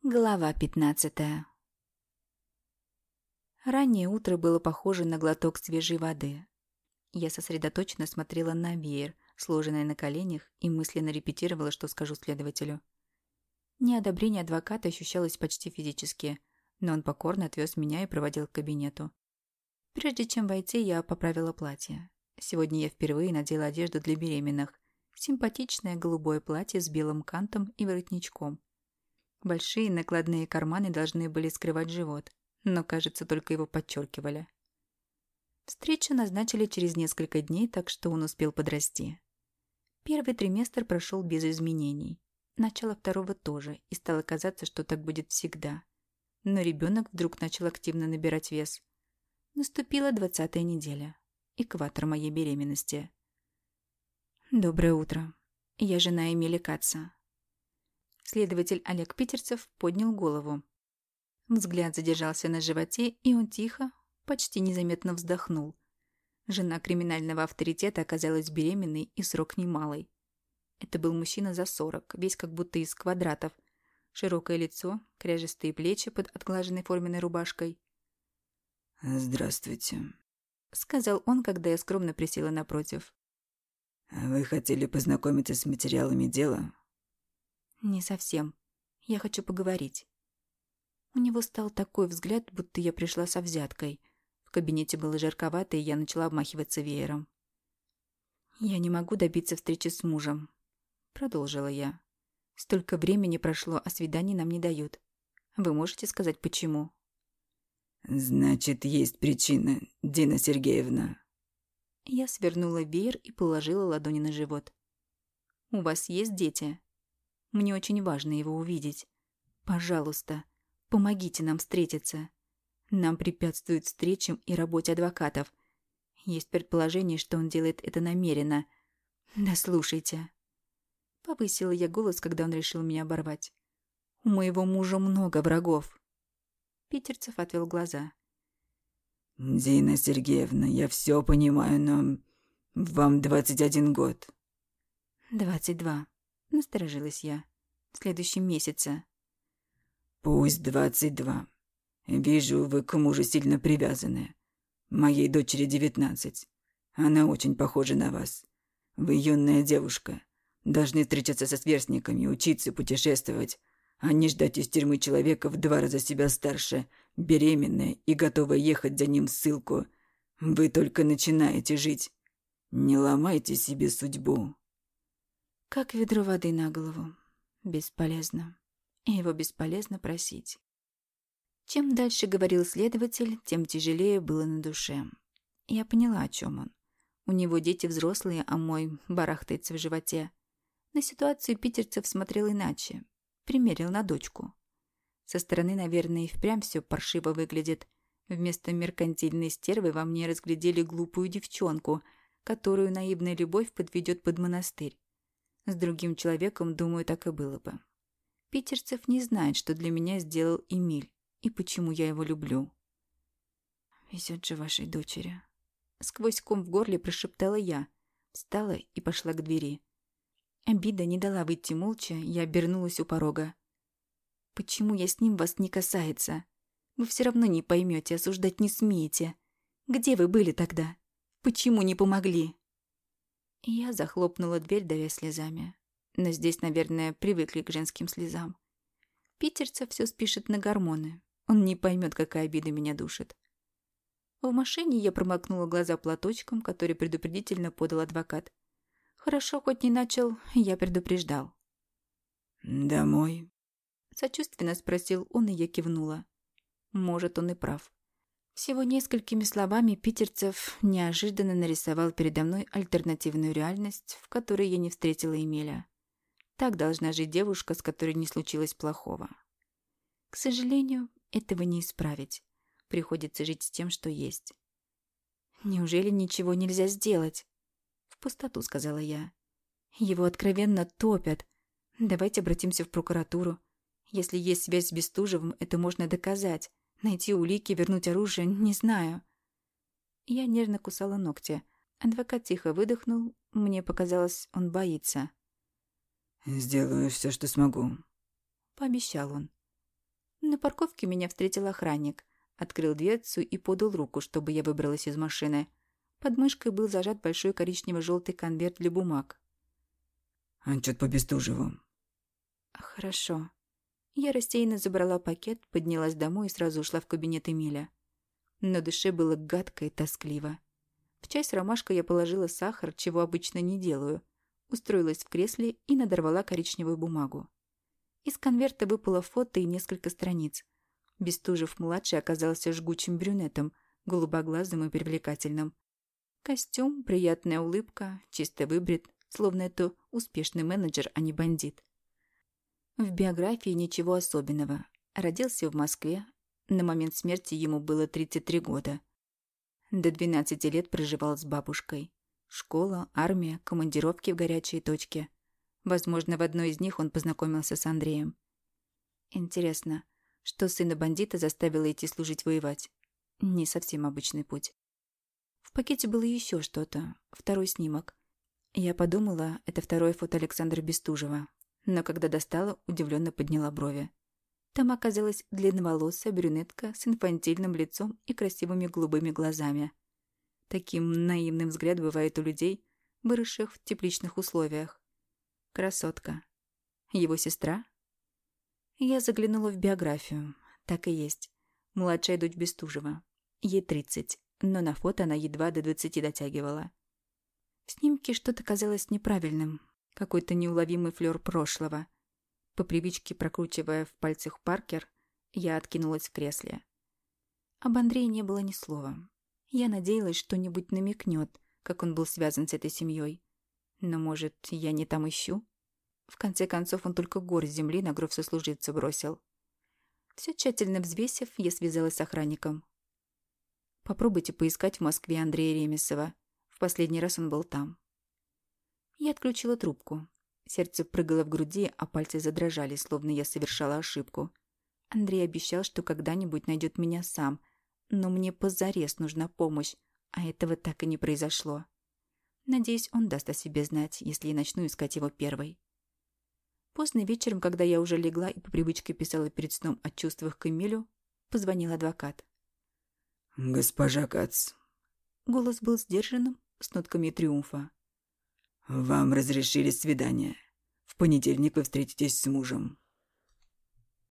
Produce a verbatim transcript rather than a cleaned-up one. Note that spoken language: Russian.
Глава пятнадцатая. Раннее утро было похоже на глоток свежей воды. Я сосредоточенно смотрела на веер, сложенный на коленях, и мысленно репетировала, что скажу следователю. Неодобрение адвоката ощущалось почти физически, но он покорно отвез меня и проводил к кабинету. Прежде чем войти, я поправила платье. Сегодня я впервые надела одежду для беременных. Симпатичное голубое платье с белым кантом и воротничком. Большие накладные карманы должны были скрывать живот, но, кажется, только его подчеркивали. Встречу назначили через несколько дней, так что он успел подрасти. Первый триместр прошел без изменений. Начало второго тоже, и стало казаться, что так будет всегда. Но ребенок вдруг начал активно набирать вес. Наступила двадцатая неделя. Экватор моей беременности. Доброе утро. Я жена Эмили Каца. Следователь Олег Питерцев поднял голову. Взгляд задержался на животе, и он тихо, почти незаметно вздохнул. Жена криминального авторитета оказалась беременной, и срок немалый. Это был мужчина за сорок, весь как будто из квадратов. Широкое лицо, кряжестые плечи под отглаженной форменной рубашкой. «Здравствуйте», — сказал он, когда я скромно присела напротив. «Вы хотели познакомиться с материалами дела?» «Не совсем. Я хочу поговорить». У него стал такой взгляд, будто я пришла со взяткой. В кабинете было жарковато, и я начала обмахиваться веером. «Я не могу добиться встречи с мужем», — продолжила я. «Столько времени прошло, а свиданий нам не дают. Вы можете сказать, почему?» «Значит, есть причина, Дина Сергеевна». Я свернула веер и положила ладони на живот. «У вас есть дети? Мне очень важно его увидеть. Пожалуйста, помогите нам встретиться. Нам препятствуют встречам и работе адвокатов. Есть предположение, что он делает это намеренно. Да слушайте». Повысила я голос, когда он решил меня оборвать. «У моего мужа много врагов». Питерцев отвел глаза. «Дина Сергеевна, я все понимаю, но вам двадцать один год». «Двадцать два», — насторожилась я. «В следующем месяце». «Пусть двадцать два. Вижу, вы к мужу сильно привязаны. Моей дочери девятнадцать. Она очень похожа на вас. Вы юная девушка. Должны встречаться со сверстниками, учиться, путешествовать, а не ждать из тюрьмы человека в два раза себя старше, беременная и готовая ехать за ним в ссылку. Вы только начинаете жить. Не ломайте себе судьбу». Как ведро воды на голову. Бесполезно. И его бесполезно просить. Чем дальше говорил следователь, тем тяжелее было на душе. Я поняла, о чем он. У него дети взрослые, а мой барахтается в животе. На ситуацию Питерцев смотрел иначе. Примерил на дочку. Со стороны, наверное, и впрямь все паршиво выглядит. Вместо меркантильной стервы во мне разглядели глупую девчонку, которую наивная любовь подведет под монастырь. С другим человеком, думаю, так и было бы. Питерцев не знает, что для меня сделал Эмиль, и почему я его люблю. «Везет же вашей дочери». Сквозь ком в горле прошептала я, встала и пошла к двери. Обида не дала выйти молча, я обернулась у порога. «Почему я с ним вас не касается? Вы все равно не поймете, осуждать не смеете. Где вы были тогда? Почему не помогли?» И я захлопнула дверь, давя слезами. Но здесь, наверное, привыкли к женским слезам. Питерцев все спишет на гормоны. Он не поймет, какая обида меня душит. В машине я промокнула глаза платочком, который предупредительно подал адвокат. Хорошо, хоть не начал, я предупреждал. «Домой?» Сочувственно спросил он, и я кивнула. Может, он и прав. Всего несколькими словами Питерцев неожиданно нарисовал передо мной альтернативную реальность, в которой я не встретила Эмиля. Так должна жить девушка, с которой не случилось плохого. К сожалению, этого не исправить. Приходится жить с тем, что есть. «Неужели ничего нельзя сделать?» «В пустоту», — сказала я. «Его откровенно топят. Давайте обратимся в прокуратуру. Если есть связь с Бестужевым, это можно доказать. Найти улики, вернуть оружие, не знаю». Я нервно кусала ногти. Адвокат тихо выдохнул. Мне показалось, он боится. «Сделаю все, что смогу», — пообещал он. На парковке меня встретил охранник. Открыл дверцу и подал руку, чтобы я выбралась из машины. Под мышкой был зажат большой коричнево-желтый конверт для бумаг. «Отчет по Бестужеву». «Хорошо». Я рассеянно забрала пакет, поднялась домой и сразу ушла в кабинет Эмиля. На душе было гадко и тоскливо. В чай с ромашкой я положила сахар, чего обычно не делаю. Устроилась в кресле и надорвала коричневую бумагу. Из конверта выпало фото и несколько страниц. Бестужев-младший оказался жгучим брюнетом, голубоглазым и привлекательным. Костюм, приятная улыбка, чисто выбрит, словно это успешный менеджер, а не бандит. В биографии ничего особенного. Родился в Москве. На момент смерти ему было тридцать три года. До двенадцати лет проживал с бабушкой. Школа, армия, командировки в горячие точки. Возможно, в одной из них он познакомился с Андреем. Интересно, что сына бандита заставило идти служить воевать? Не совсем обычный путь. В пакете было еще что-то. Второй снимок. Я подумала, это второе фото Александра Бестужева. Но когда достала, удивленно подняла брови. Там оказалась длинноволосая брюнетка с инфантильным лицом и красивыми голубыми глазами. Таким наивным взгляд бывает у людей, выросших в тепличных условиях. Красотка. Его сестра? Я заглянула в биографию. Так и есть. Младшая дочь Бестужева. Ей тридцать, но на фото она едва до двадцати дотягивала. В снимке что-то казалось неправильным. Какой-то неуловимый флёр прошлого. По привычке, прокручивая в пальцах Паркер, я откинулась в кресле. Об Андрее не было ни слова. Я надеялась, что-нибудь намекнет, как он был связан с этой семьей. Но, может, я не там ищу? В конце концов, он только гор земли на гроб сослуживца бросил. Все тщательно взвесив, я связалась с охранником. Попробуйте поискать в Москве Андрея Ремесова. В последний раз он был там. Я отключила трубку. Сердце прыгало в груди, а пальцы задрожали, словно я совершала ошибку. Андрей обещал, что когда-нибудь найдет меня сам, но мне позарез нужна помощь, а этого так и не произошло. Надеюсь, он даст о себе знать, если я начну искать его первой. Поздно вечером, когда я уже легла и по привычке писала перед сном о чувствах к Эмилю, позвонил адвокат. «Госпожа Кац». Голос был сдержанным, с нотками триумфа. «Вам разрешили свидание. В понедельник вы встретитесь с мужем».